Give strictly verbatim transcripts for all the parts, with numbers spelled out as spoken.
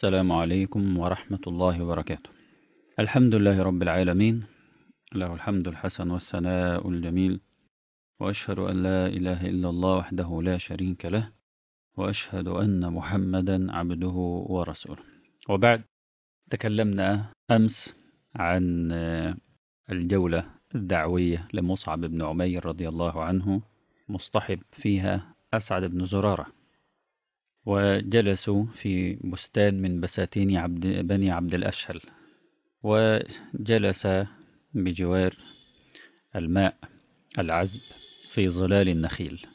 السلام عليكم ورحمة الله وبركاته. الحمد لله رب العالمين، له الحمد الحسن والثناء الجميل، وأشهد أن لا إله إلا الله وحده لا شريك له، وأشهد أن محمدا عبده ورسوله. وبعد، تكلمنا أمس عن الجولة الدعوية لمصعب بن عمير رضي الله عنه، مصطحب فيها أسعد بن زرارة، وجلسوا في بستان من بساتين عبد بني عبد الأشهل، وجلس بجوار الماء العذب في ظلال النخيل.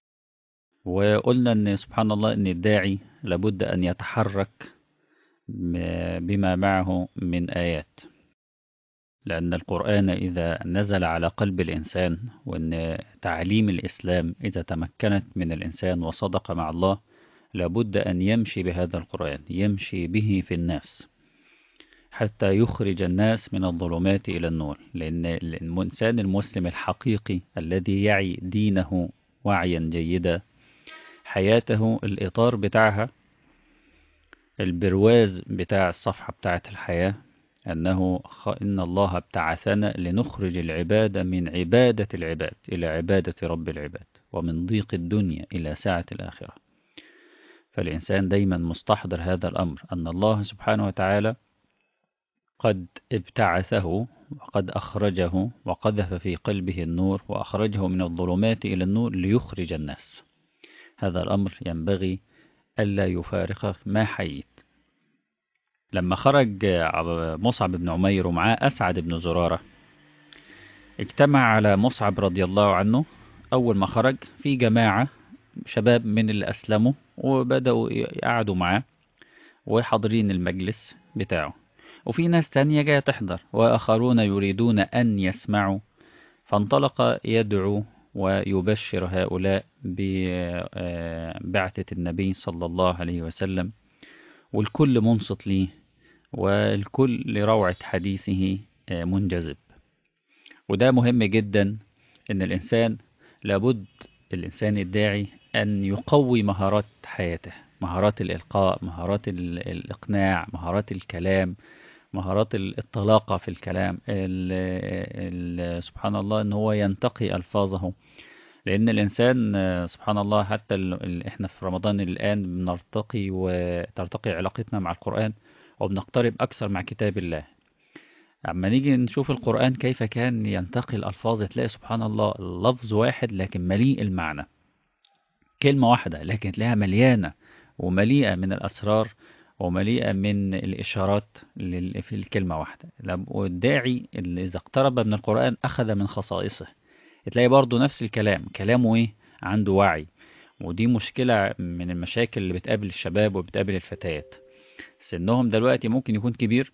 وقلنا أن سبحان الله أن الداعي لابد أن يتحرك بما معه من آيات، لأن القرآن إذا نزل على قلب الإنسان، وأن تعليم الإسلام إذا تمكنت من الإنسان وصدق مع الله، لابد أن يمشي بهذا القرآن، يمشي به في الناس حتى يخرج الناس من الظلمات إلى النور. لأن الإنسان المسلم الحقيقي الذي يعي دينه وعيا جيدا، حياته الإطار بتاعها، البرواز بتاع الصفحة بتاعت الحياة، أنه إن الله ابتعثنا لنخرج العباد من عبادة العباد إلى عبادة رب العباد، ومن ضيق الدنيا إلى سعة الآخرة. فالإنسان دايما مستحضر هذا الأمر، أن الله سبحانه وتعالى قد ابتعثه وقد أخرجه وقذف في قلبه النور، وأخرجه من الظلمات إلى النور ليخرج الناس. هذا الأمر ينبغي ألا يفارقك ما حييت. لما خرج مصعب بن عمير ومعاه أسعد بن زرارة، اجتمع على مصعب رضي الله عنه. أول ما خرج في جماعة شباب من اللي أسلموا وبدأوا يقعدوا معاه وحاضرين المجلس بتاعه، وفي ناس تانية جاية تحضر، وآخرون يريدون أن يسمعوا. فانطلق يدعو ويبشر هؤلاء ببعثة النبي صلى الله عليه وسلم، والكل منصت ليه، والكل لروعة حديثه منجذب. وده مهم جدا، إن الإنسان لابد الإنسان الداعي أن يقوي مهارات حياته، مهارات الإلقاء، مهارات الإقناع، مهارات الكلام، مهارات الطلاقة في الكلام، ال ال سبحان الله أن هو ينتقي ألفاظه. لأن الإنسان سبحان الله، حتى ال إحنا في رمضان الآن بنرتقي وترتقي علاقتنا مع القرآن، وبنقترب أكثر مع كتاب الله. أما نيجي نشوف القرآن كيف كان ينتقي الألفاظ، تلاقي سبحان الله اللفظ واحد لكن مليء المعنى، كلمة واحدة لكن تلاقيها مليانة ومليئة من الأسرار ومليئة من الإشارات في الكلمة واحدة. والداعي اللي إذا اقترب من القرآن أخذ من خصائصه، تلاقي برضو نفس الكلام، كلامه إيه؟ عنده وعي. ودي مشكلة من المشاكل اللي بتقابل الشباب وبتقابل الفتيات. سنهم دلوقتي ممكن يكون كبير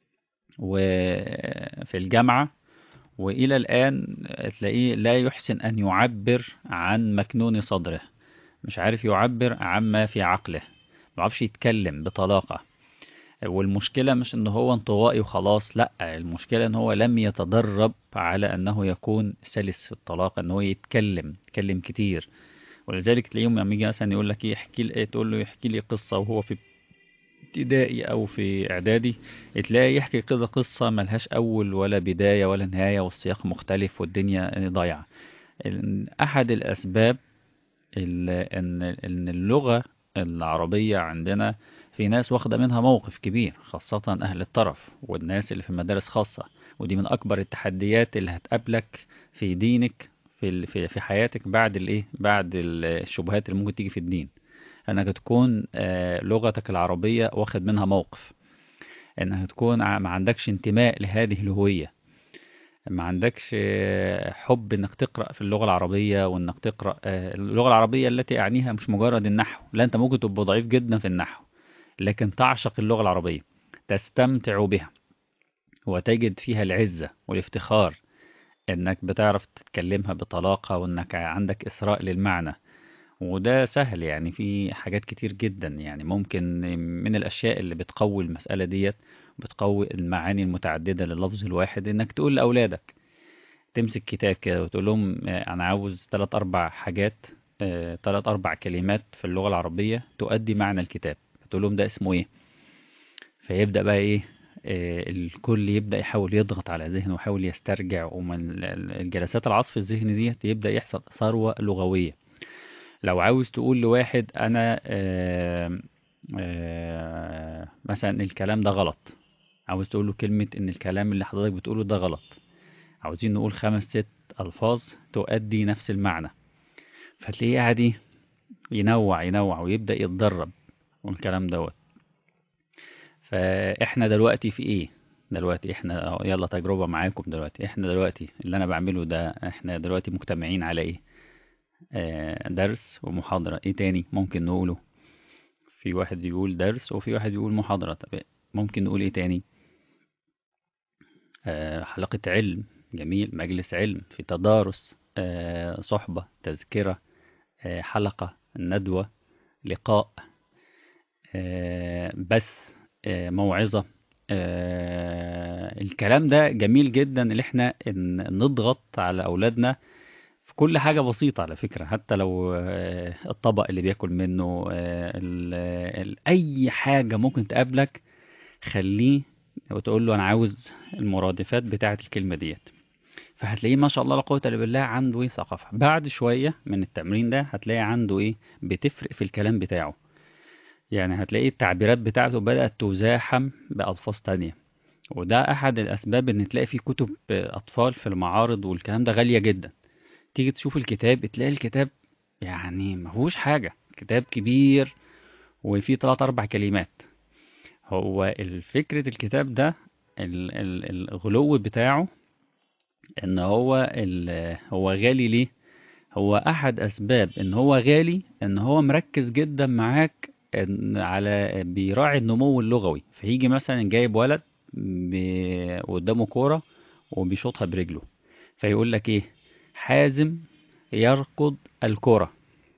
وفي الجامعة، وإلى الآن تلاقيه لا يحسن أن يعبر عن مكنون صدره، مش عارف يعبر عما في عقله، ما عارفش يتكلم بطلاقة. والمشكلة مش ان هو انطوائي وخلاص، لا، المشكلة ان هو لم يتدرب على انه يكون سلس في الطلاقة، ان هو يتكلم يتكلم كتير. ولذلك تلاقيهم لما يجي مثلا يقول لك ايه، احكي لي، تقول له يحكي لي قصة وهو في ابتدائي او في اعدادي، تلاقي يحكي كده قصة ملهاش اول ولا بداية ولا نهاية، والسياق مختلف والدنيا ضايعة. احد الاسباب ان ان اللغة العربية عندنا في ناس واخدة منها موقف كبير، خاصة أهل الطرف والناس اللي في مدارس خاصة. ودي من أكبر التحديات اللي هتقابلك في دينك، في في في حياتك بعد الإيه، بعد الشبهات اللي ممكن تيجي في الدين، أنك تكون لغتك العربية واخد منها موقف، أنك تكون ما عندكش انتماء لهذه الهوية، ما عندكش حب انك تقرأ في اللغة العربية، وانك تقرأ اللغة العربية التي اعنيها مش مجرد النحو، لا، انت ممكن تبقى ضعيف جدا في النحو لكن تعشق اللغة العربية، تستمتع بها وتجد فيها العزة والافتخار انك بتعرف تتكلمها بطلاقة، وانك عندك إثراء للمعنى. وده سهل يعني، في حاجات كتير جدا يعني ممكن من الأشياء اللي بتقوي المسألة ديت، بتقوي المعاني المتعددة لللفظ الواحد، انك تقول لأولادك، تمسك كتاب كده وتقول لهم انا عاوز ثلاث اربع حاجات، ثلاث اربع كلمات في اللغة العربية تؤدي معنى الكتاب، تقول لهم ده اسمه ايه؟ فيبدأ بقى ايه، آه، الكل يبدأ يحاول يضغط على ذهنه ويحاول يسترجع، ومن ال- ال- الجلسات العصف الذهني ديت يبدأ يحصل ثروة لغوية. لو عاوز تقول لواحد انا آه، آه، مثلا الكلام ده غلط، عاوز تقول له كلمة ان الكلام اللي حضرتك بتقوله ده غلط، عاوزين نقول خمس ست ألفاظ تؤدي نفس المعنى، فتلاقيه قاعد إيه، ينوع ينوع ويبدأ يتدرب والكلام دوت. فإحنا دلوقتي في إيه؟ دلوقتي إحنا أهو، يلا تجربة معاكم دلوقتي، إحنا دلوقتي اللي أنا بعمله ده إحنا دلوقتي مجتمعين على إيه؟ آه، درس ومحاضرة. إيه تاني ممكن نقوله؟ في واحد يقول درس وفي واحد يقول محاضرة. طب ممكن نقول إيه تاني؟ آه، حلقة علم. جميل، مجلس علم، في تدارس، آه، صحبة، تذكرة، آه، حلقة، ندوة، لقاء، آه، بث، آه، موعظة. آه، الكلام ده جميل جدا اللي احنا ن- نضغط على أولادنا في كل حاجة بسيطة على فكرة، حتى لو آه، الطبق اللي بياكل منه، آه، ال- ال- أي حاجة ممكن تقابلك خليه وتقول له أنا عاوز المرادفات بتاعة الكلمة ديت. فهتلاقيه ما شاء الله لا قوة إلا بالله عنده ايه ثقافة. بعد شوية من التمرين ده هتلاقي عنده ايه، بتفرق في الكلام بتاعه. يعني هتلاقي التعبيرات بتاعته بدأت تزاحم بألفاظ تانية. وده أحد الأسباب إن تلاقي في كتب أطفال في المعارض والكلام ده غالية جدا. تيجي تشوف الكتاب تلاقي الكتاب يعني مفهوش حاجة، كتاب كبير وفيه تلات أربع كلمات. هو الفكرة الكتاب ده ال- ال- الغلو بتاعه إن هو ال- هو غالي ليه؟ هو أحد أسباب إن هو غالي إن هو مركز جدا معاك، إن على بيراعي النمو اللغوي. فيجي مثلا جايب ولد ب- قدامه كورة وبيشوطها برجله، فيقول لك إيه، حازم يركض الكرة.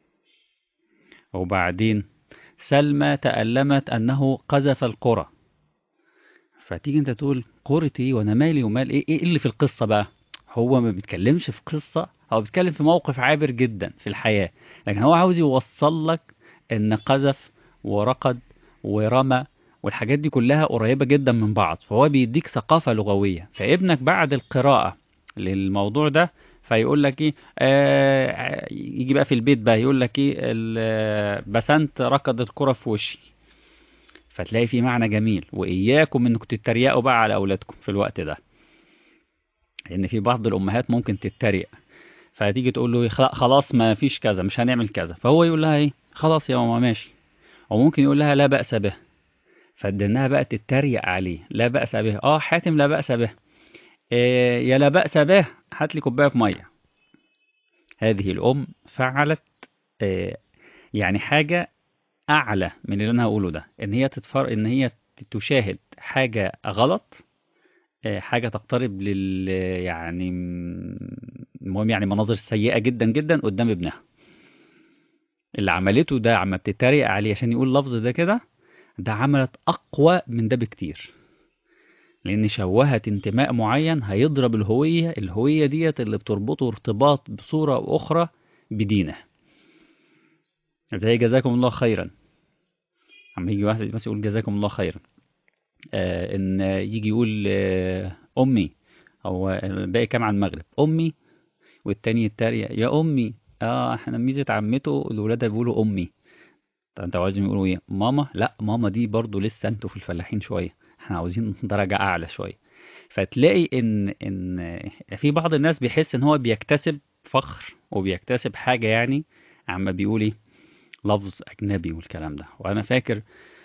وبعدين سلمى تألمت أنه قذف الكرة. فتيجي انت تقول كرة ايه وانا مالي ومال ايه، ايه اللي في القصة بقى؟ هو ما بيتكلمش في قصة، هو بيتكلم في موقف عابر جدا في الحياة، لكن هو عاوز يوصل لك ان قذف ورقد ورمى والحاجات دي كلها قريبة جدا من بعض، فهو بيديك ثقافة لغوية. فابنك بعد القراءة للموضوع ده فيقول لك ايه، آه يجي بقى في البيت بقى يقول لك ايه، ال- بسنت ركضت كرة في وشي. فتلاقي في معنى جميل. وإياكم إنكم تتريقوا بقى على أولادكم في الوقت ده، لأن في بعض الأمهات ممكن تتريق، فتيجي تقول له خ- خلاص ما فيش كذا، مش هنعمل كذا، فهو يقول لها إيه، خلاص يا ماما ماشي. وممكن يقول لها لا بأس به، فإنها بقى تتريق عليه. لا بأس به، آه حاتم لا بأس به، إيه يا لا بأس به، هات لي كوباية مية. هذه الأم فعلت إيه، يعني حاجة أعلى من اللي أنا هقوله ده، إن هي تتفر إن هي تشاهد حاجة غلط، آه، حاجة تقترب لل يعني م- المهم يعني مناظر سيئة جدا جدا قدام ابنها. اللي عملته ده عم بتتريق عليه عشان يقول اللفظ ده كده، ده عملت أقوى من ده بكتير، لأن شوهت انتماء معين هيضرب الهوية الهوية ديت اللي بتربطه ارتباط بصورة أو أخرى بدينه. زي جزاكم الله خيرا، عم يجي واحد بس يقول جزاكم الله خيرا، آه إن يجي يقول آه أمي، هو باقي كام على المغرب، أمي، والتاني يتريق يا امي. اه احنا ميزة عمته الولاد بيقولوا امي. طب انت عاوزين يقولوا ايه، ماما؟ لا ماما دي برضو لسه انتوا في الفلاحين شوية، احنا عاوزين درجة اعلى شوية. فتلاقي ان ان في بعض الناس بيحس ان هو بيكتسب فخر وبيكتسب حاجة يعني عما بيقول ايه، لفظ اجنبي والكلام ده. وانا فاكر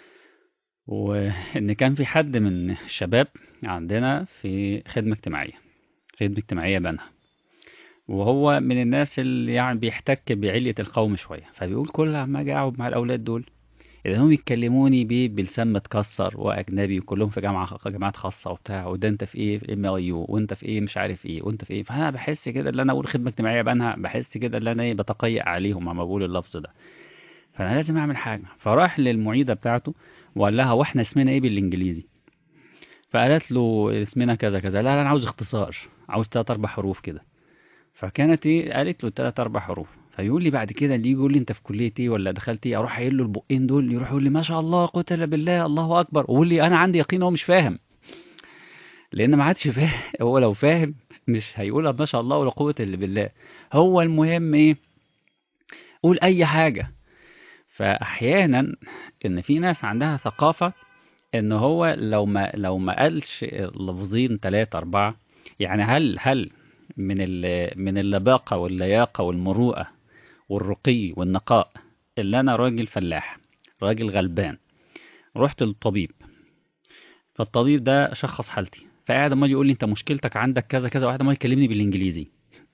وان كان في حد من الشباب عندنا في خدمة اجتماعية، خدمة اجتماعية بنها، وهو من الناس اللي يعني بيحتك بعلية القوم شوية، فبيقول كل عما اجي اقعد مع الاولاد دول اذا هم يتكلموني بيه بلسان متكسر واجنبي وكلهم في جامعه جامعات خاصه وبتاع، وده انت في ايه في ام اي يو، وانت في ايه مش عارف ايه، وانت في ايه، فانا بحس كده اللي انا اقول خدمه اجتماعيه بنها، بحس كده اللي انا ايه بتقيأ عليهم لما بقول اللفظ ده. فانا لازم اعمل حاجه. فراح للمعيده بتاعته وقال لها واحنا اسمنا ايه بالانجليزي؟ فقالت له اسمنا كذا كذا. لا لا انا عاوز اختصار، عاوز تلات اربع حروف كده. فكانت ايه، قالت له تلات اربع حروف. فيقول لي بعد كده اللي يجي يقول لي انت في كليه ايه ولا دخلت ايه، اروح قايل له البقين دول، يروح يقول لي ما شاء الله قوه الا بالله الله اكبر، ويقول لي انا عندي يقين هو مش فاهم، لان ما عادش فاهم. هو لو فاهم مش هيقولها ما شاء الله ولا قوه الا بالله. هو المهم ايه؟ قول اي حاجه. فاحيانا ان في ناس عندها ثقافه ان هو لو ما لو ما قالش لفظين ثلاثه اربعه، يعني هل هل من ال من اللباقه واللياقه والمروءه والرقي والنقاء، اللي انا راجل فلاح، راجل غلبان، رحت للطبيب، فالطبيب ده شخص حالتي، فقاعد امال يقول لي انت مشكلتك عندك كذا كذا، واحد امال يكلمني بالانجليزي،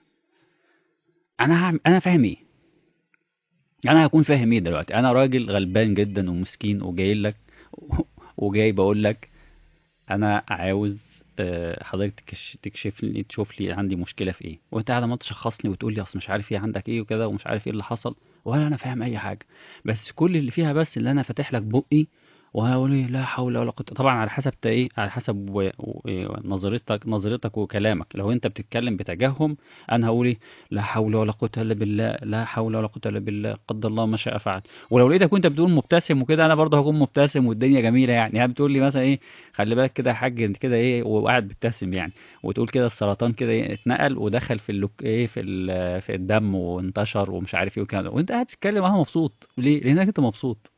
انا هعمل انا فاهم ايه؟ انا هكون فاهم ايه دلوقتي؟ انا راجل غلبان جدا ومسكين وجاي لك وجاي بقول لك انا عاوز آه، حضرتك تكش- تكشف لي تشوف لي عندي مشكله في ايه، وانت قاعد ما تشخصني وتقول لي اصل مش عارف ايه عندك ايه وكده ومش عارف ايه اللي حصل، ولا انا فاهم اي حاجه. بس كل اللي فيها بس اللي انا فاتح لك بقي وهقول ايه لا حول ولا قوه، طبعا على حسب تا ايه، على حسب و... و... نظرتك نظرتك وكلامك. لو انت بتتكلم بتجهم انا هقول ايه؟ لا حول ولا قوه الا بالله، لا حول ولا قوه الا بالله، قدر الله ما شاء فعل. ولو لقيتك وانت بتقول مبتسم وكده انا برضه هكون مبتسم والدنيا جميله، يعني يعني بتقول لي مثلا ايه خلي بالك كده يا حاج انت كده ايه، وقاعد بتبتسم يعني، وتقول كده السرطان كده ايه اتنقل ودخل في اللوك ايه في ال- في الدم وانتشر ومش عارف ايه وكده، وانت قاعد بتتكلم اهو مبسوط ليه؟ لانك انت مبسوط.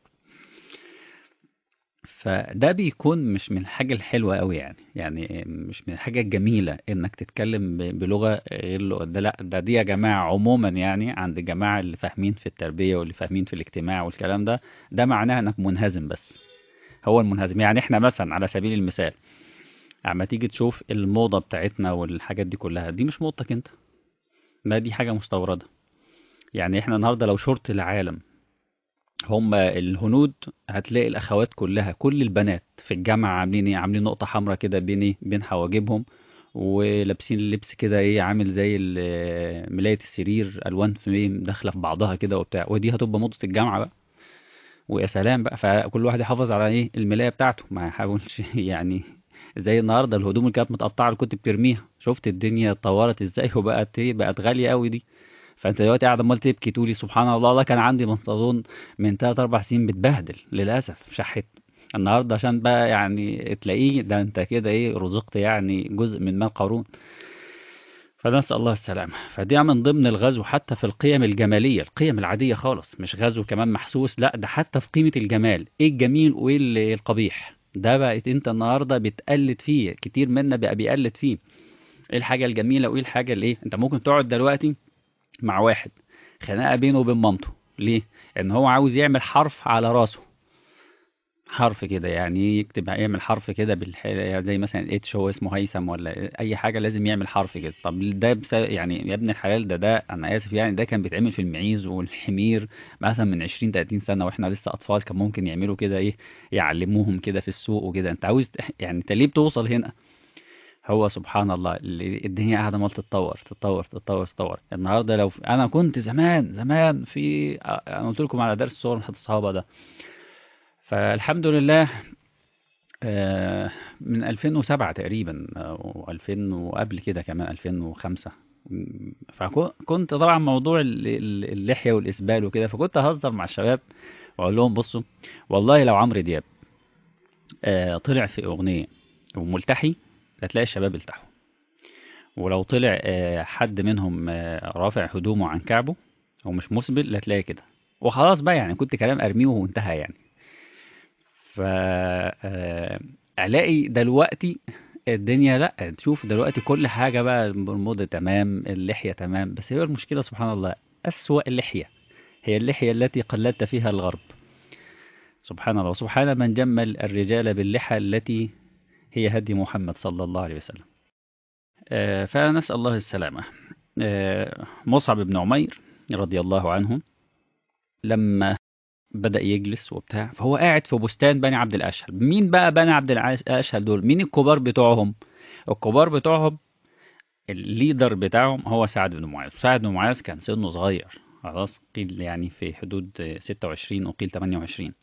فده بيكون مش من الحاجة الحلوة قوي يعني، يعني مش من الحاجة الجميلة انك تتكلم ب- بلغة غير لغة ده، لا ده دي يا جماعة عموما يعني عند الجماعة اللي فاهمين في التربية واللي فاهمين في الاجتماع والكلام ده، ده معناه انك منهزم بس. هو المنهزم يعني احنا مثلا على سبيل المثال اما تيجي تشوف الموضة بتاعتنا والحاجات دي كلها، دي مش موضتك انت، ما دي حاجة مستوردة. يعني احنا النهاردة لو شرط العالم هم الهنود، هتلاقي الاخوات كلها كل البنات في الجامعة عاملين ايه؟ عاملين نقطة حمراء كده بين ايه؟ بين حواجبهم، ولابسين اللبس كده ايه عامل زي ال- ملاية السرير الوان في ايه داخلة في بعضها كده وبتاع، ودي هتبقى موضة الجامعة بقى. ويا سلام بقى، فكل واحد يحافظ على ايه الملاية بتاعته، ما يحاولش يعني زي النهارده الهدوم اللي كانت متقطعه اللي كنت بترميها، شفت الدنيا اتطورت ازاي وبقت ايه، بقت غاليه قوي دي. فانت دلوقتي قاعد عمال تبكي تقولي سبحان الله، الله كان عندي بنطلون من ثلاث اربع سنين بتبهدل للاسف شحت، النهارده عشان بقى يعني تلاقيه ده انت كده ايه رزقت يعني جزء من مال قارون. فنسأل الله السلامة. فدي من ضمن الغزو حتى في القيم الجمالية، القيم العادية خالص، مش غزو كمان محسوس، لا ده حتى في قيمة الجمال، ايه الجميل وايه ال- القبيح، ده بقت انت النهاردة بتقلد فيه، كتير منا بقى بيقلد فيه. ايه الحاجة الجميلة وايه الحاجة اللي ايه، انت ممكن تقعد دلوقتي مع واحد خناقة بينه وبين مامته، ليه؟ ان هو عاوز يعمل حرف على راسه، حرف كده يعني يكتب يعمل حرف كده بالح... زي مثلا اتش هو اسمه هيثم ولا اي حاجه لازم يعمل حرف كده. طب ده بس يعني يا ابن الحلال، ده ده انا اسف يعني ده كان بيتعمل في المعيز والحمير مثلا من عشرين تلاتين سنه واحنا لسه اطفال، كان ممكن يعملوا كده ايه، يعلموهم كده في السوق وكده. انت عاوز يعني انت ليه بتوصل هنا؟ هو سبحان الله اللي الدنيا قاعده عمال تتطور تتطور تتطور تتطور. النهارده لو انا كنت زمان زمان في انا قلت لكم على درس صور من الصحابه ده، فالحمد لله آه، من ألفين وسبعة تقريبا او ألفين وقبل كده كمان ألفين وخمسة. م، فكنت طبعا موضوع ال- ال- اللحية والإسبال وكده، فكنت أهزر مع الشباب وأقول لهم بصوا والله لو عمرو دياب آه، طلع في أغنية وملتحي هتلاقي الشباب التحوا، ولو طلع آه، حد منهم آه، رافع هدومه عن كعبه ومش مسبل هتلاقي كده. وخلاص بقى يعني كنت كلام أرميه وانتهى يعني. ف آه، الاقي دلوقتي الدنيا لا تشوف دلوقتي كل حاجة بقى الموضة تمام، اللحية تمام، بس هي المشكلة سبحان الله أسوأ اللحية هي اللحية التي قلدت فيها الغرب. سبحان الله، سبحان من جمل الرجال باللحى التي هي هدي محمد صلى الله عليه وسلم. آه، فنسأل الله السلامة. آه، مصعب بن عمير رضي الله عنه لما بدأ يجلس وبتاع، فهو قاعد في بستان بني عبد الأشهل. مين بقى بني عبد الأشهل دول؟ مين الكبار بتوعهم؟ الكبار بتوعهم الليدر بتاعهم هو سعد بن معاذ. سعد بن معاذ كان سنه صغير خلاص، قيل يعني في حدود ستة وعشرين وقيل ثمانية وعشرين.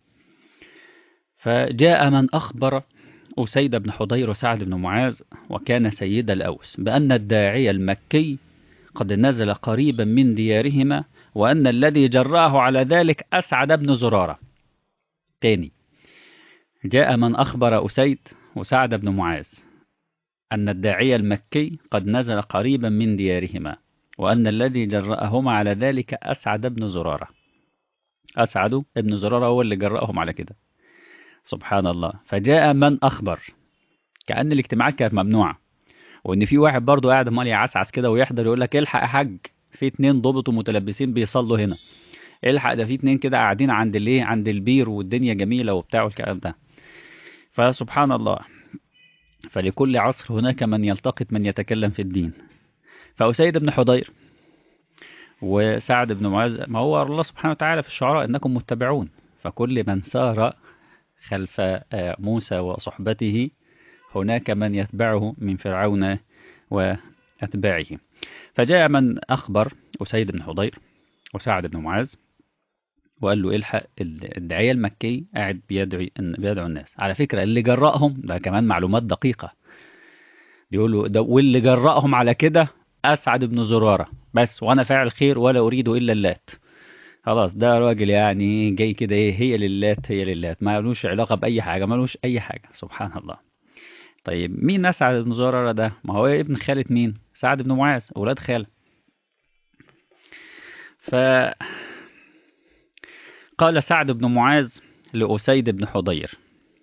فجاء من أخبر أسيد بن حضير وسعد بن معاذ وكان سيد الأوس بأن الداعية المكي قد نزل قريبا من ديارهما وأن الذي جرأه على ذلك أسعد بن زرارة. تاني، جاء من أخبر أسيد وسعد بن معاذ أن الداعية المكي قد نزل قريبا من ديارهما، وأن الذي جرأهما على ذلك أسعد بن زرارة. أسعد بن زرارة هو اللي جرأهم على كده. سبحان الله. فجاء من أخبر، كأن الاجتماعات كانت ممنوعة، وإن في واحد برضه قاعد مال يعسعس كده ويحضر يقول لك الحق يا حاج، في اتنين ضبط ومتلبسين بيصلوا هنا، الحق ده في اتنين كده قاعدين عند الايه، عند البير والدنيا جميلة وبتاع والكلام ده. فسبحان الله، فلكل عصر هناك من يلتقط من يتكلم في الدين. فأسيد بن حضير وسعد بن معاذ، ما هو الله سبحانه وتعالى في الشعراء إنكم متبعون، فكل من سار خلف موسى وصحبته هناك من يتبعه من فرعون وأتباعه. فجاء من أخبر أسيد بن حضير وسعد بن معاذ وقال له الحق الداعية المكي قاعد بيدعو بيدعو الناس. على فكرة اللي جرأهم ده كمان معلومات دقيقة، بيقولوا ده واللي جرأهم على كده أسعد بن زرارة بس، وأنا فاعل خير ولا أريد إلا اللات. خلاص ده راجل يعني جاي كده ايه، هي للات هي للات، ما لوش علاقة بأي حاجة، ما لوش أي حاجة. سبحان الله. طيب مين أسعد بن زرارة ده؟ ما هو ابن خالة مين؟ سعد بن معاذ، أولاد خالة. فقال سعد بن معاذ لأسيد بن حضير: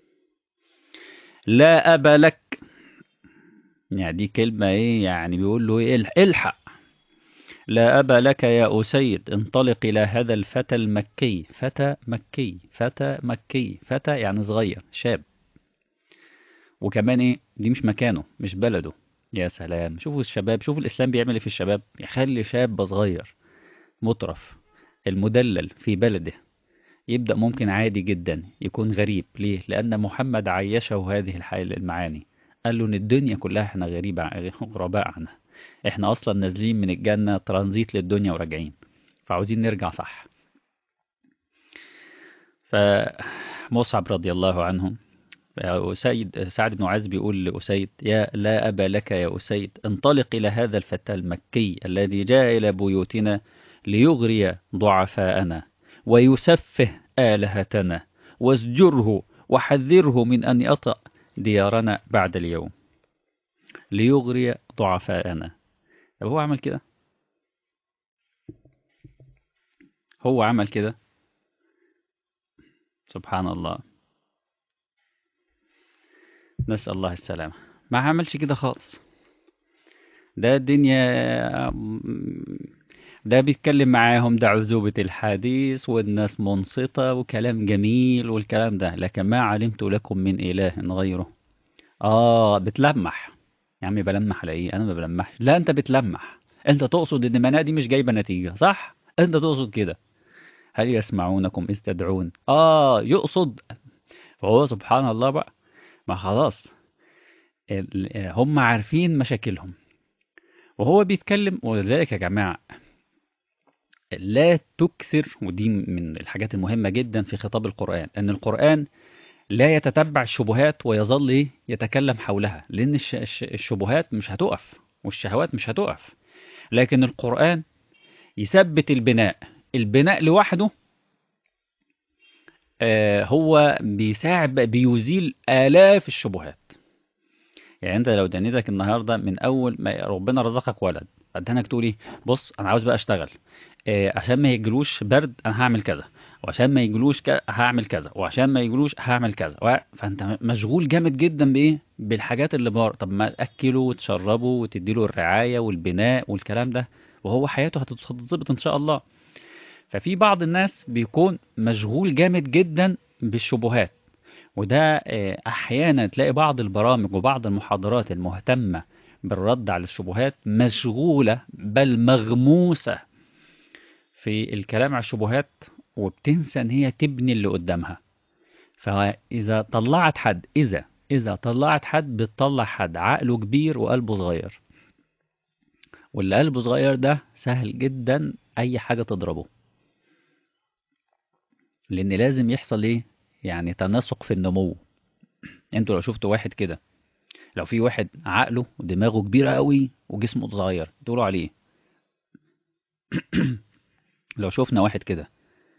لا أبا لك. يعني دي كلمة ايه يعني، بيقول له ايه، الحق، لا أبا لك يا أسيد، انطلق إلى هذا الفتى المكي. فتى مكي، فتى مكي، فتى يعني صغير شاب، وكمان ايه دي مش مكانه مش بلده. يا سلام، شوفوا الشباب، شوفوا الإسلام بيعمل ايه في الشباب، يخلي شاب صغير مطرف المدلل في بلده يبدأ ممكن عادي جدا يكون غريب. ليه؟ لأن محمد عيشه هذه الحياة المعاني، قال له ان الدنيا كلها احنا غريبة غرباء عنها، احنا اصلا نازلين من الجنة ترانزيت للدنيا وراجعين، فعاوزين نرجع صح. فمصعب رضي الله عنه، سيد سعد بن معاذ بيقول لأسيد: يا لا أبا لك يا أسيد، انطلق إلى هذا الفتى المكي الذي جاء إلى بيوتنا ليغري ضعفاءنا ويسفه آلهتنا، وازجره وحذره من أن يطأ ديارنا بعد اليوم. ليغري ضعفاءنا. طب هو عمل كده؟ هو عمل كده؟ سبحان الله، نسأل الله السلامة. ما عملش كده خالص. ده الدنيا، ده بيتكلم معاهم، ده عزوبة الحديث والناس منصتة وكلام جميل والكلام ده، لكن ما علمت لكم من إله غيره. آه بتلمح يا عمي. بلمح على إيه؟ أنا ما بلمحش. لا أنت بتلمح، أنت تقصد إن المناعة دي مش جايبة نتيجة، صح؟ أنت تقصد كده. هل يسمعونكم إذ تدعون؟ آه يقصد. فهو سبحان الله بقى، ما خلاص هم عارفين مشاكلهم وهو بيتكلم. ولذلك يا جماعة لا تكثر، ودي من الحاجات المهمة جدا في خطاب القرآن، أن القرآن لا يتتبع الشبهات ويظل يتكلم حولها، لأن الشبهات مش هتقف والشهوات مش هتقف، لكن القرآن يثبت البناء. البناء لوحده آه هو بيساعد، بيزيل آلاف الشبهات. يعني انت لو دنيتك النهارده من اول ما ربنا رزقك ولد، ادانك تقول ايه؟ بص انا عاوز بقى اشتغل، إيه عشان ما يجلوش برد انا هعمل كذا، وعشان ما يجلوش ك... هعمل كذا، وعشان ما يجلوش هعمل كذا و... فانت مشغول جامد جدا بايه؟ بالحاجات اللي بره. طب ما تاكله وتشربه وتديله الرعايه والبناء والكلام ده، وهو حياته هتتظبط ان شاء الله. ففي بعض الناس بيكون مشغول جامد جدا بالشبهات، وده أحيانا تلاقي بعض البرامج وبعض المحاضرات المهتمة بالرد على الشبهات مشغولة بل مغموسة في الكلام على الشبهات، وبتنسى ان هي تبني اللي قدامها. فإذا طلعت حد إذا إذا طلعت حد بتطلع حد عقله كبير وقلبه صغير، واللي قلبه صغير ده سهل جدا أي حاجة تضربه، لأن لازم يحصل إيه؟ يعني تناسق في النمو. انتوا لو شفتوا واحد كده، لو في واحد عقله ودماغه كبيرة قوي وجسمه صغير، تقولوا عليه لو شفنا واحد كده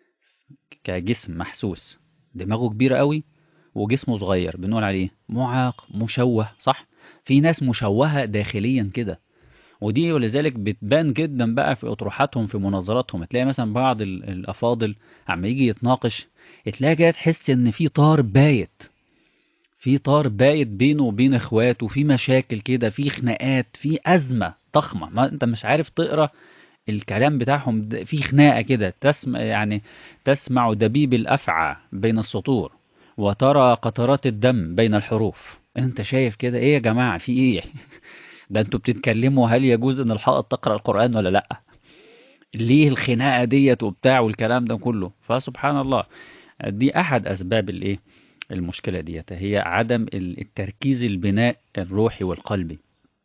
كجسم محسوس، دماغه كبيرة قوي وجسمه صغير، بنقول عليه معاق مشوه، صح؟ في ناس مشوهة داخليا كده، ودي ولذلك بتبان جدا بقى في اطروحاتهم في مناظراتهم. تلاقي مثلا بعض ال- الافاضل عما يجي يتناقش، تلاقي كده تحس ان في طار بايت، في طار بايت بينه وبين اخواته، في مشاكل كده، في خناقات، في ازمه ضخمه، ما انت مش عارف تقرا الكلام بتاعهم، د- في خناقه كده، تسمع يعني تسمع دبيب الافعى بين السطور، وترى قطرات الدم بين الحروف. انت شايف كده ايه يا جماعه، في ايه؟ ده انتوا بتتكلموا هل يجوز ان الحائط تقرأ القرآن ولا لا؟ ليه الخناقة ديت وبتاع والكلام ده كله؟ فسبحان الله، دي احد اسباب الايه، المشكلة ديت، هي عدم ال- التركيز، البناء الروحي والقلبي.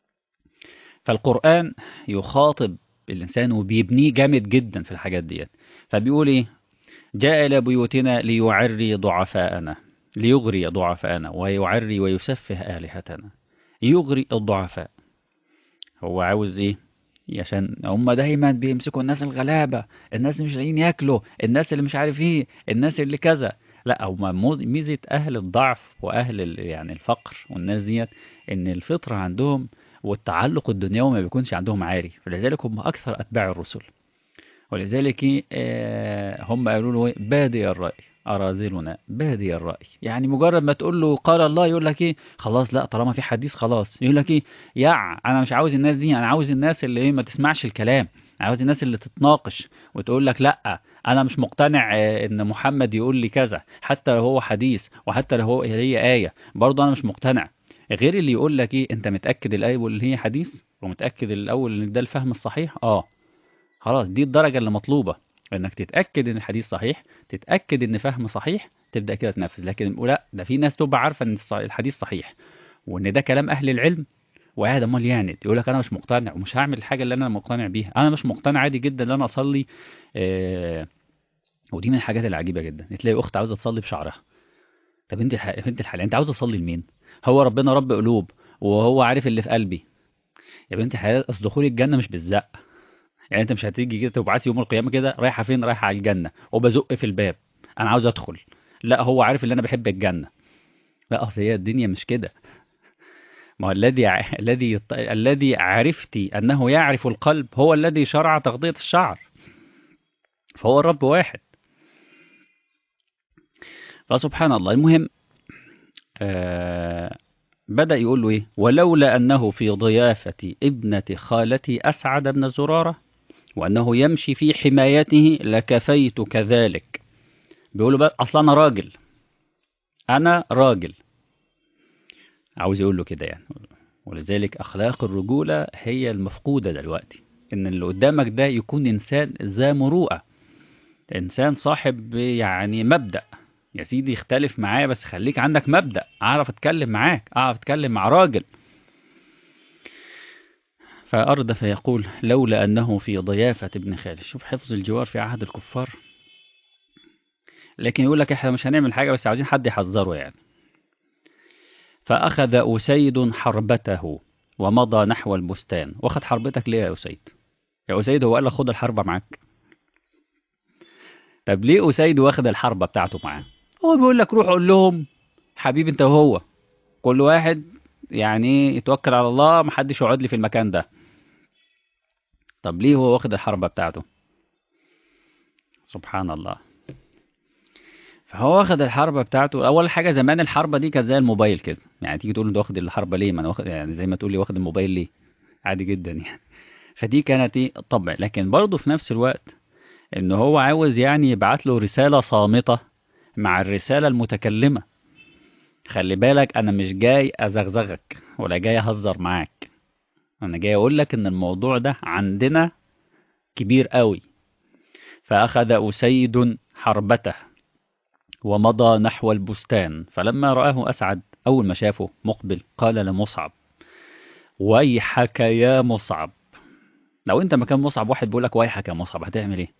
فالقرآن يخاطب الانسان وبيبنيه جامد جدا في الحاجات ديت. فبيقول ايه؟ جاء الى بيوتنا ليعري ضعفاءنا، ليغري ضعفاءنا ويعري ويسفه آلهتنا. يغري الضعفاء، هو عاوز ايه؟ عشان هم دايما بيمسكوا الناس الغلابة، الناس اللي مش لاقيين ياكلوا، الناس اللي مش عارف ايه، الناس اللي كذا. لا، هم مو- ميزة اهل الضعف واهل ال- يعني الفقر والناس ديت، ان الفطرة عندهم والتعلق الدنيوي ما بيكونش عندهم عالي، فلذلك هم اكثر اتباع الرسل. ولذلك إيه، آه، هم قالوا له إيه؟ بادي الرأي أراذلنا بادي الرأي. يعني مجرد ما تقول له قال الله يقول لك ايه، خلاص لا طالما في حديث خلاص، يقول لك ايه، يع انا مش عاوز الناس دي، انا عاوز الناس اللي ايه ما تسمعش الكلام، عاوز الناس اللي تتناقش وتقول لك لا انا مش مقتنع آه، ان محمد يقول لي كذا، حتى لو هو حديث وحتى لو هو هي آية برضه انا مش مقتنع. غير اللي يقول لك ايه، انت متأكد الآية اللي هي حديث، ومتأكد الاول ان ده الفهم الصحيح؟ اه، خلاص دي الدرجة اللي مطلوبة، انك تتأكد ان الحديث صحيح، تتأكد ان فهم صحيح، تبدأ كده تنفذ. لكن لا، ده في ناس تبقى عارفة ان الص- الحديث صحيح وان ده كلام اهل العلم، وقاعد امال يعني يقول لك انا مش مقتنع ومش هعمل الحاجة اللي انا مقتنع بيها، انا مش مقتنع عادي جدا ان انا اصلي. آه ودي من الحاجات العجيبة جدا، تلاقي اخت عاوزة تصلي بشعرها. طب انت الح... انت الحلال انت عاوزة تصلي لمين؟ هو ربنا رب قلوب وهو عارف اللي في قلبي. يا بنت الحلال، اصل دخول الجنة مش بالزق. يعني انت مش هتيجي كده تبعثي يوم القيامه كده رايحه فين، رايحه على الجنه وبزق في الباب انا عاوز ادخل. لا، هو عارف ان انا بحب الجنه. لا، اصل هي الدنيا مش كده. ما هو الذي ع... الذي يط... الذي عرفتي انه يعرف القلب هو الذي شرع تغطيه الشعر، فهو الرب واحد. فسبحان الله. المهم، آه... بدأ يقول له ايه، ولولا انه في ضيافه ابنه خالتي اسعد بن زراره وانه يمشي في حمايته لكفيت كذلك. بيقول له بقى اصلا انا راجل، انا راجل، عاوز يقول له كده يعني. ولذلك أخلاق الرجولة هي المفقودة دلوقتي، إن اللي قدامك ده يكون إنسان ذا مروءة، إنسان صاحب يعني مبدأ. يا سيدي اختلف معايا بس خليك عندك مبدأ، أعرف أتكلم معاك، أعرف أتكلم مع راجل. فأردف يقول لولا أنه في ضيافة ابن خالد. شوف حفظ الجوار في عهد الكفار. لكن يقول لك احنا مش هنعمل حاجة بس عاوزين حد يحذره يعني. فأخذ أسيد حربته ومضى نحو البستان. واخد حربتك ليه يا أسيد؟ يا أسيد هو قال لك خد الحربة معاك؟ طب ليه أسيد واخد الحربة بتاعته معاه؟ هو بيقول لك روح قول لهم حبيبي انت وهو، كل واحد يعني يتوكل على الله، محدش يقعد لي في المكان ده. طب ليه هو واخد الحربة بتاعته؟ سبحان الله. فهو واخد الحربة بتاعته. أول حاجة زمان الحربة دي كانت زي الموبايل كده، يعني تيجي تقول له انت واخد الحربة ليه؟ ما أنا واخد، يعني زي ما تقول لي واخد الموبايل ليه؟ عادي جدا يعني. فدي كانت ايه طبع. لكن برضه في نفس الوقت ان هو عاوز يعني يبعت له رسالة صامتة مع الرسالة المتكلمة. خلي بالك انا مش جاي ازغزغك ولا جاي اهزر معاك، انا جاي اقول لك ان الموضوع ده عندنا كبير قوي. فاخذ اسيد حربته ومضى نحو البستان. فلما رآه اسعد، اول ما شافه مقبل، قال لمصعب ويحك يا مصعب. لو انت مكان مصعب واحد بيقول لك ويحك يا مصعب هتعمل ايه؟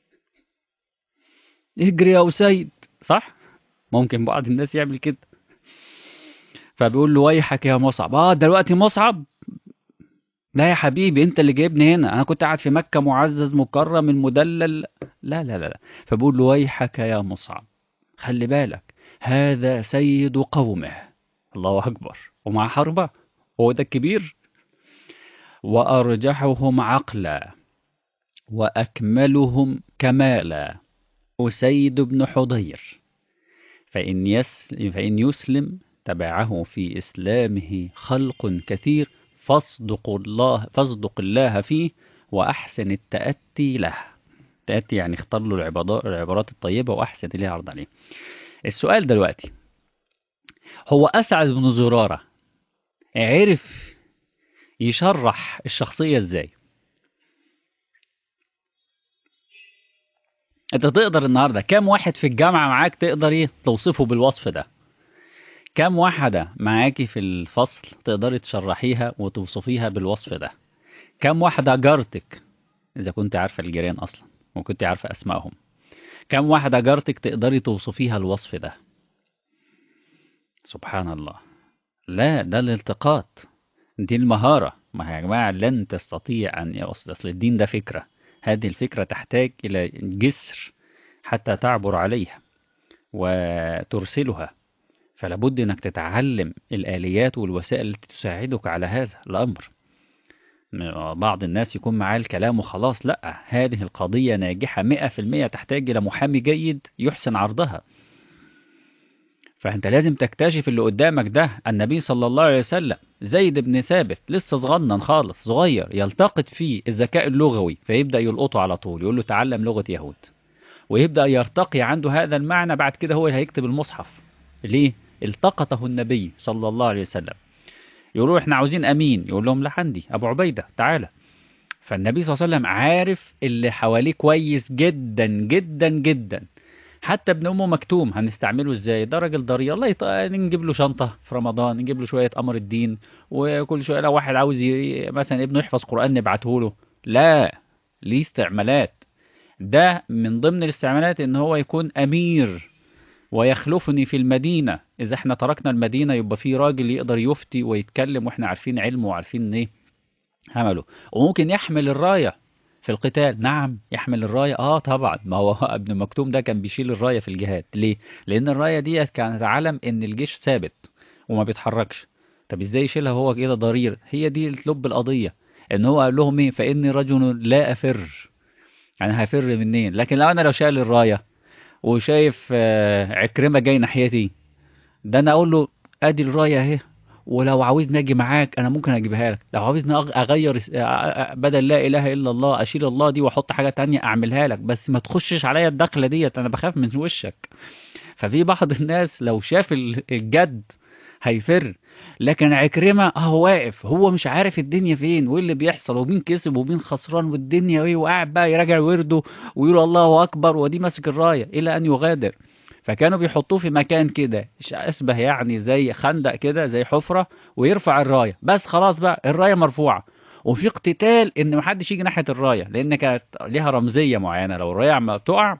اجري يا اسيد، صح؟ ممكن بعض الناس يعمل كده. فبيقول له ويحك يا مصعب. اه دلوقتي مصعب لا يا حبيبي انت اللي جايبني هنا، انا كنت قاعد في مكة معزز مكرم المدلل. لا لا لا لا. فبقول له ويحك يا مصعب، خلي بالك، هذا سيد قومه. الله أكبر. ومع حربة، هو ده الكبير. وأرجحهم عقلا وأكملهم كمالا أسيد بن حضير، فإن, يس فإن يسلم تبعه في إسلامه خلق كثير، فاصدق الله, فاصدق الله فيه وأحسن التأتي له. تأتي يعني اختار له العبارات العبارات الطيبة وأحسن إليها عرض عليه. السؤال دلوقتي، هو أسعد بن زرارة عرف يشرح الشخصية إزاي؟ أنت تقدر النهاردة كام واحد في الجامعة معاك تقدر إيه توصفه بالوصف ده؟ كام واحدة معاكي في الفصل تقدري تشرحيها وتوصفيها بالوصف ده؟ كام واحدة جارتك، إذا كنت عارفة الجيران أصلا وكنت عارفة أسمائهم، كام واحدة جارتك تقدري توصفيها الوصف ده؟ سبحان الله. لا، ده الالتقاط، دي المهارة. ما يا جماعة لن تستطيع أن يوصل، أصل الدين ده فكرة، هذه الفكرة تحتاج إلى جسر حتى تعبر عليها وترسلها. فلا بد أنك تتعلم الآليات والوسائل التي تساعدك على هذا الأمر. بعض الناس يكون معاه الكلام وخلاص، لا، هذه القضية ناجحة مئة في المئة تحتاج إلى محامي جيد يحسن عرضها. فأنت لازم تكتشف اللي قدامك ده. النبي صلى الله عليه وسلم زيد بن ثابت لسه صغنن خالص صغير، يلتقط فيه الذكاء اللغوي فيبدأ يلقطه على طول، يقول له تعلم لغة يهود، ويبدأ يرتقي عنده هذا المعنى. بعد كده هو اللي هيكتب المصحف. ليه؟ التقطه النبي صلى الله عليه وسلم. يقولوا احنا عاوزين أمين، يقول لهم لا، عندي أبو عبيدة تعالى. فالنبي صلى الله عليه وسلم عارف اللي حواليه كويس جدا جدا جدا. حتى ابن أم مكتوم هنستعمله ازاي؟ ده راجل ضرير، الله يط... نجيب له شنطة في رمضان، نجيب له شوية قمر الدين، وكل شوية لو واحد عاوز ي... مثلا ابنه يحفظ قرآن نبعته له. لا، ليه استعمالات. ده من ضمن الاستعمالات ان هو يكون امير ويخلفني في المدينة. اذا احنا تركنا المدينة يبقى في راجل يقدر يفتي ويتكلم واحنا عارفين علمه وعارفين ايه عمله. وممكن يحمل الراية في القتال. نعم، يحمل الراية، اه طبعا. ما هو ابن مكتوم ده كان بيشيل الراية في الجهاد. ليه؟ لان الراية دي كانت علم ان الجيش ثابت وما بيتحركش. طب ازاي يشيلها هو كده ضرير؟ هي دي لب القضية، ان هو قال لهم ايه؟ فاني رجل لا افر. يعني هفر منين؟ لكن لو انا لو شايل الراية وشايف آه، عكرمة جاي ناحيتي، ده انا اقول له ادي الرايه اهي، ولو عاوزني اجي معاك انا ممكن اجيبها لك، لو عاوزني أغ- اغير اس- أ- أ- بدل لا اله الا الله اشيل الله دي واحط حاجه تانية اعملها لك، بس ما تخشش عليا الدخله ديت، انا بخاف من وشك. ففي بعض الناس لو شاف ال- الجد هيفر. لكن عكرمة هو واقف، هو مش عارف الدنيا فين وايه اللي بيحصل ومين كسب ومين خسران والدنيا ايه، وقاعد بقى يراجع ورده ويقول الله اكبر ودي ماسك الرايه الى ان يغادر. فكانوا بيحطوه في مكان كده اشبه يعني زي خندق كده، زي حفرة، ويرفع الراية بس خلاص بقى الراية مرفوعة. وفي اقتتال ان محدش يجي ناحية الراية، لان كانت ليها رمزية معينة، لو الراية عم تقع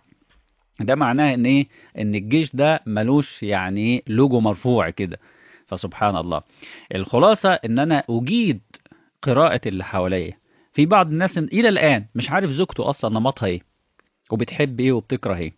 ده معناه ان ايه؟ ان الجيش ده ملوش يعني ايه لوجو مرفوع كده. فسبحان الله. الخلاصة ان انا اجيد قراءة اللي حواليا. في بعض الناس الى الان مش عارف زوجته اصلا نمطها ايه وبتحب ايه وبتكره ايه.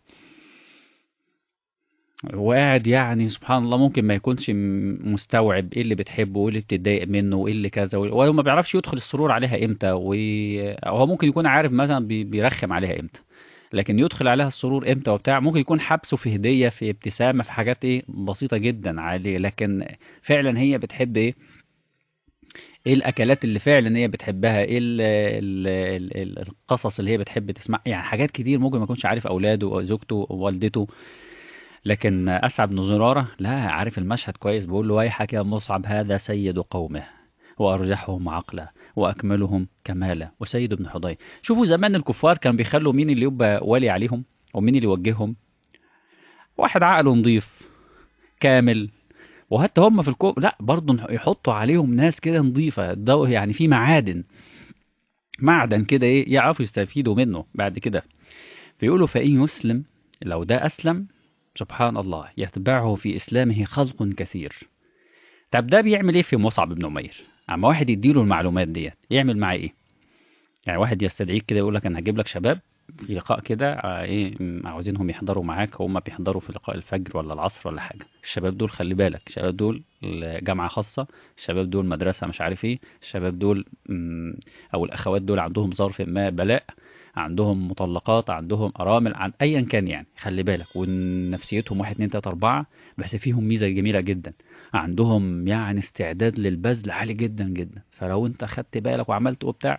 وقاعد يعني سبحان الله ممكن ما يكونش م- مستوعب ايه اللي بتحبه وايه اللي بتتضايق منه وايه اللي كذا، وهو ما بيعرفش يدخل السرور عليها امتى، وهو ممكن يكون عارف مثلا بي- بيرخم عليها امتى، لكن يدخل عليها السرور امتى وبتاع. ممكن يكون حبسه في هدية، في ابتسامة، في حاجات ايه بسيطة جدا عليه، لكن فعلا هي بتحب ايه؟ ايه الاكلات اللي فعلا هي بتحبها؟ ايه ال ال ال ال- القصص اللي هي بتحب تسمع؟ يعني حاجات كتير ممكن ما يكونش عارف اولاده وزوجته ووالدته. لكن أسعد بن زرارة لا، عارف المشهد كويس. بيقول له ويحك يا مصعب، هذا سيد قومه وأرجحهم عقلا وأكملهم كمالا وسيد بن حضير. شوفوا زمان الكفار كانوا بيخلوا مين اللي يبقى والي عليهم ومين اللي يوجههم؟ واحد عقله نظيف كامل. وحتى هم في الكو لا برضه يحطوا عليهم ناس كده نظيفة، ده يعني في معادن، معدن كده ايه يعرفوا يستفيدوا منه بعد كده. فيقولوا فإن يسلم، لو ده أسلم سبحان الله يتبعه في إسلامه خلق كثير. طب ده بيعمل إيه في مصعب بن عمير؟ اما واحد يديله المعلومات ديت يعمل معاه ايه؟ يعني واحد يستدعيك كده يقول لك انا هجيب لك شباب في لقاء كده، آه، ايه م- عاوزينهم يحضروا معاك، هم بيحضروا في لقاء الفجر ولا العصر ولا حاجه. الشباب دول خلي بالك، الشباب دول جامعه خاصه، الشباب دول مدرسه مش عارف ايه، الشباب دول م، او الاخوات دول عندهم ظرف ما بلاء، عندهم مطلقات، عندهم ارامل، عن ايا كان يعني، خلي بالك. ونفسيتهم واحد اتنين تلاته اربعه، بس فيهم ميزه جميله جدا، عندهم يعني استعداد للبذل عالي جدا جدا. فلو انت خدت بالك وعملت وبتاع.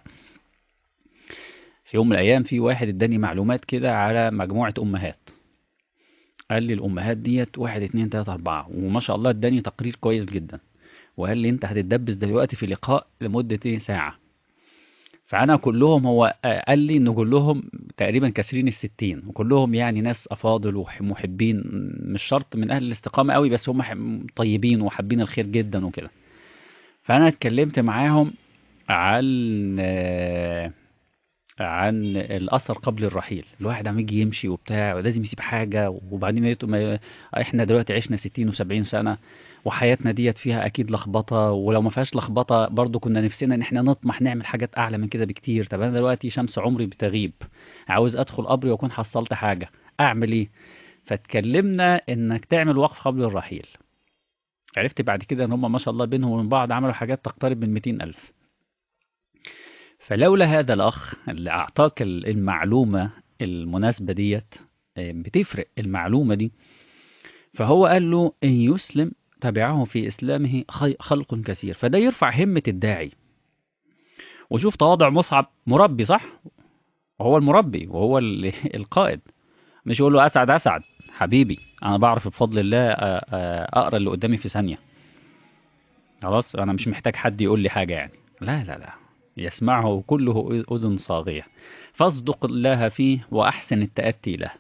في يوم من الأيام في واحد اداني معلومات كده على مجموعة أمهات، قال لي الأمهات ديت واحد اتنين تلاتة أربعة، وما شاء الله اداني تقرير كويس جدا، وقال لي أنت هتتدبس دلوقتي في لقاء لمدة إيه ساعة. فأنا كلهم هو آه، قال لي إن كلهم تقريبا كاسرين الستين، وكلهم يعني ناس أفاضل ومحبين، مش شرط من أهل الاستقامة قوي، بس هم ح- طيبين وحابين الخير جدا وكده. فأنا اتكلمت معاهم عن آه، عن الأثر قبل الرحيل. الواحد عم يجي يمشي وبتاع ولازم يسيب حاجة، وبعدين ما يت- ما- احنا دلوقتي عشنا ستين وسبعين سنة، وحياتنا ديت فيها أكيد لخبطة، ولو ما فيهاش لخبطة برضو كنا نفسنا إن احنا نطمح نعمل حاجات أعلى من كده بكتير. طب أنا دلوقتي شمس عمري بتغيب، عاوز أدخل قبري وأكون حصلت حاجة، أعمل إيه؟ فاتكلمنا إنك تعمل وقف قبل الرحيل. عرفت بعد كده إن هم ما شاء الله بينهم وبين بعض عملوا حاجات تقترب من مئتين ألف. فلولا هذا الأخ اللي أعطاك ال- المعلومة المناسبة ديت، آه، بتفرق المعلومة دي. فهو قال له إن يسلم تبعه في إسلامه خي- خلق كثير. فده يرفع همة الداعي. وشوف تواضع مصعب، مربي صح؟ وهو المربي وهو ال- القائد. مش يقول له أسعد أسعد حبيبي، أنا بعرف بفضل الله آه، آه، أقرأ اللي قدامي في ثانية، خلاص أنا مش محتاج حد يقول لي حاجة يعني. لا لا لا، يسمعه كله أذن صاغية. فاصدق الله فيه وأحسن التأتي له.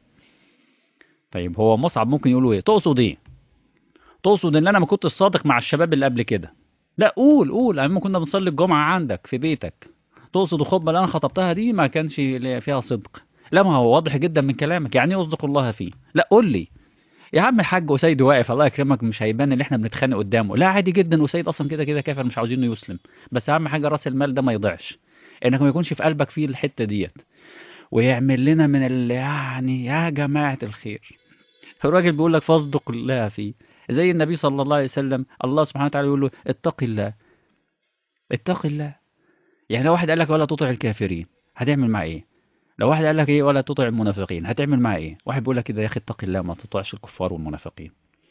طيب هو مصعب ممكن يقول له إيه؟ تقصد إيه؟ تقصد إن أنا ما كنتش صادق مع الشباب اللي قبل كده؟ لا، قول قول أما كنا بنصلي الجمعة عندك في بيتك، تقصد الخطبة اللي أنا خطبتها دي ما كانش فيها صدق؟ لا، ما هو واضح جدا من كلامك، يعني إيه يصدق الله فيه؟ لا قول لي. يا عم الحاج أسيد واقف الله يكرمك، مش هيبان ان احنا بنتخانق قدامه، لا عادي جدا، أسيد اصلا كده كده كافر مش عاوزينه يسلم، بس اهم حاجه راس المال ده ما يضيعش، انك ما يكونش في قلبك فيه الحته ديت. ويعمل لنا من اللي يعني يا جماعه الخير. الراجل بيقول لك فاصدق الله فيه، زي النبي صلى الله عليه وسلم الله سبحانه وتعالى يقول له اتق الله، اتق الله. يعني لو واحد قال لك ولا تطع الكافرين، هتعمل معاه ايه؟ لو واحد قال لك ايه ولا تطع المنافقين، هتعمل معاه ايه؟ واحد بيقول لك كده يا اخي اتق الله ما تطيعش الكفار والمنافقين.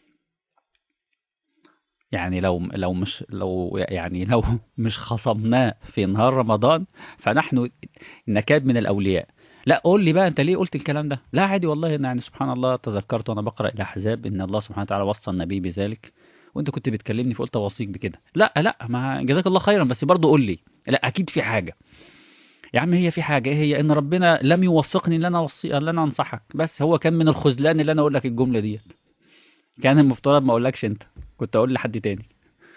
يعني لو لو مش لو يعني لو مش خصمناه في نهار رمضان فنحن نكاد من الأولياء. لا قول لي بقى انت ليه قلت الكلام ده؟ لا عادي والله، يعني سبحان الله تذكرت وانا بقرأ الأحزاب ان الله سبحانه وتعالى وصى النبي بذلك، وانت كنت بتكلمني فقلت اوصيك بكده. لا لا، ما جزاك الله خيرا، بس برضه قول لي. لا اكيد في حاجة يا عم، هي في حاجة، ايه هي؟ ان ربنا لم يوفقني ان انا اوصي ان انا انصحك، بس هو كان من الخذلان اللي انا اقول لك الجملة ديت. كان المفترض ما اقولكش انت، كنت اقول لحد تاني.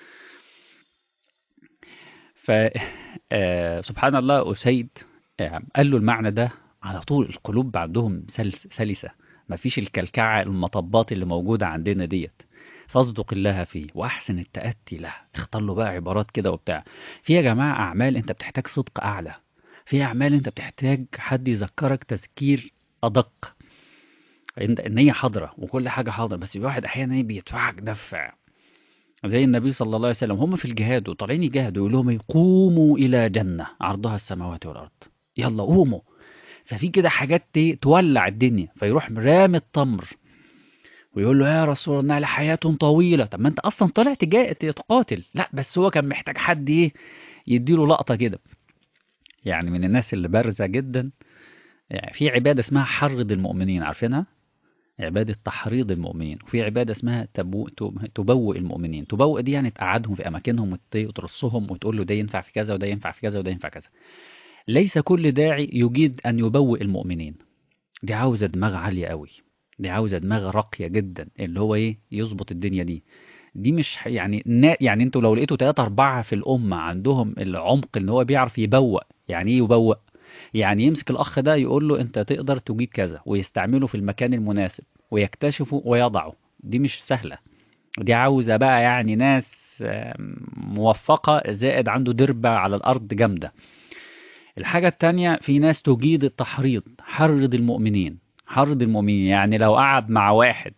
ف آه، سبحان الله أسيد آه، قال له المعنى ده على طول. القلوب عندهم سلس سلسة، مفيش الكلكعة المطبات اللي موجودة عندنا ديت. فاصدق الله فيه وأحسن التأتي له. اختار له بقى عبارات كده وبتاع. في يا جماعة أعمال أنت بتحتاج صدق أعلى، في أعمال أنت بتحتاج حد يذكرك تذكير أدق. إن- النية حاضرة وكل حاجة حاضرة، بس في واحد أحيانا بيدفعك دفع. زي النبي صلى الله عليه وسلم، هم في الجهاد وطالعين يجاهدوا يقول لهم قوموا إلى جنة عرضها السماوات والأرض، يلا قوموا. ففي كده حاجات ت- تولع الدنيا، فيروح رامي التمر ويقول له يا رسول الله لحياة طويلة. طب ما انت اصلا طالع تجا- تقاتل، لا بس هو كان محتاج حد ايه يديله لقطة كده. يعني من الناس اللي بارزة جدا، يعني في عبادة اسمها حرض المؤمنين، عارفينها؟ عبادة تحريض المؤمنين. وفي عبادة اسمها تبو... تبوء المؤمنين. تبوء دي يعني تقعدهم في أماكنهم وت- وترصهم وتقول له ده ينفع في كذا وده ينفع في كذا وده ينفع كذا. ليس كل داعي يجيد أن يبوء المؤمنين. دي عاوزة دماغ عالية قوي، دي عاوزة دماغ راقية جدا، اللي هو إيه يظبط الدنيا دي. دي مش ح- يعني نا- يعني انتوا لو لقيتوا تلاتة أربعة في الأمة عندهم العمق إن هو بيعرف يبوء. يعني إيه يبوء؟ يعني يمسك الأخ ده يقول له أنت تقدر تجيب كذا، ويستعمله في المكان المناسب، ويكتشفه ويضعه. دي مش سهلة، دي عاوزة بقى يعني ناس ناس موفقة زائد عنده دربة على الأرض جامدة. الحاجة التانية في ناس تجيد التحريض، حرض المؤمنين، حرض المؤمنين، يعني لو قعد مع واحد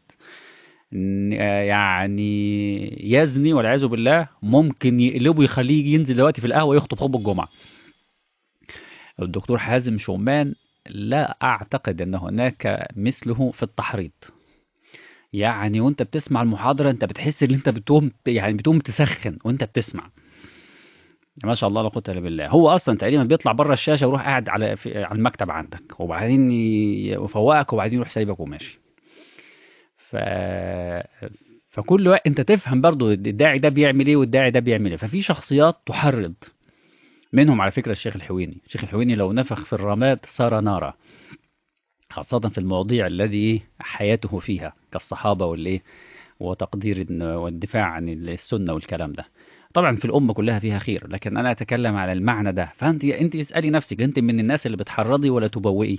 يعني يزني والعياذ بالله ممكن يقلبه يخليه يجي ينزل دلوقتي في القهوة يخطب خطبة الجمعة. الدكتور حازم شومان لا أعتقد أن هناك مثله في التحريض. يعني وانت بتسمع المحاضرة انت بتحس ان انت بتقوم يعني بتقوم تسخن وانت بتسمع. ما شاء الله لا قوة الا بالله. هو اصلا تقريبا بيطلع بره الشاشة ويروح قاعد على في على المكتب عندك وبعدين يفوقك وبعدين يروح سايبك وماشي. ف فكل وقت انت تفهم برضو الداعي ده بيعمل ايه والداعي ده بيعمل ايه. ففي شخصيات تحرض، منهم على فكرة الشيخ الحويني. الشيخ الحويني لو نفخ في الرماد صار نارا، خاصة في المواضيع الذي حياته فيها كالصحابة والايه وتقدير والدفاع عن السنة والكلام ده. طبعا في الأمة كلها فيها خير، لكن أنا أتكلم على المعنى ده. فأنت أنت اسألي نفسك، أنت من الناس اللي بتحرضي ولا تبوئي؟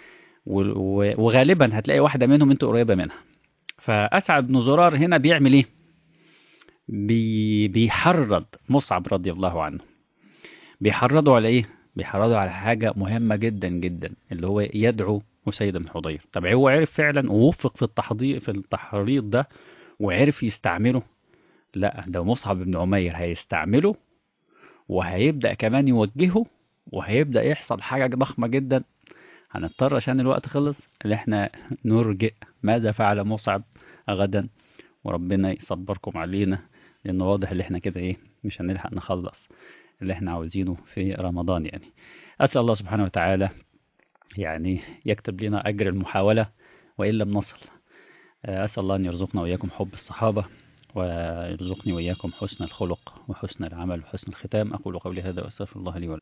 وغالبا هتلاقي واحدة منهم أنت قريبة منها. فأسعد بن زرار هنا بيعمل إيه؟ بي بيحرض مصعب رضي الله عنه. بيحرضوا على إيه؟ بيحرضوا على حاجة مهمة جدا جدا، اللي هو يدعو أسيد بن حضير. طب هو عرف فعلا ووفق في التحضير في التحريض ده وعرف يستعمله؟ لا، ده مصعب بن عمير هيستعمله وهيبدأ كمان يوجهه وهيبدأ يحصل حاجة ضخمة جدا. هنضطر عشان الوقت خلص اللي احنا نرجئ ماذا فعل مصعب غدا، وربنا يصبركم علينا، لأنه واضح اللي احنا كده ايه مش هنلحق نخلص اللي احنا عاوزينه في رمضان. يعني أسأل الله سبحانه وتعالى يعني يكتب لنا أجر المحاولة وإن لم نصل. أسأل الله أن يرزقنا وإياكم حب الصحابة، ويرزقني وإياكم حسن الخلق وحسن العمل وحسن الختام. أقول قولي هذا وأستغفر الله لي ولكم.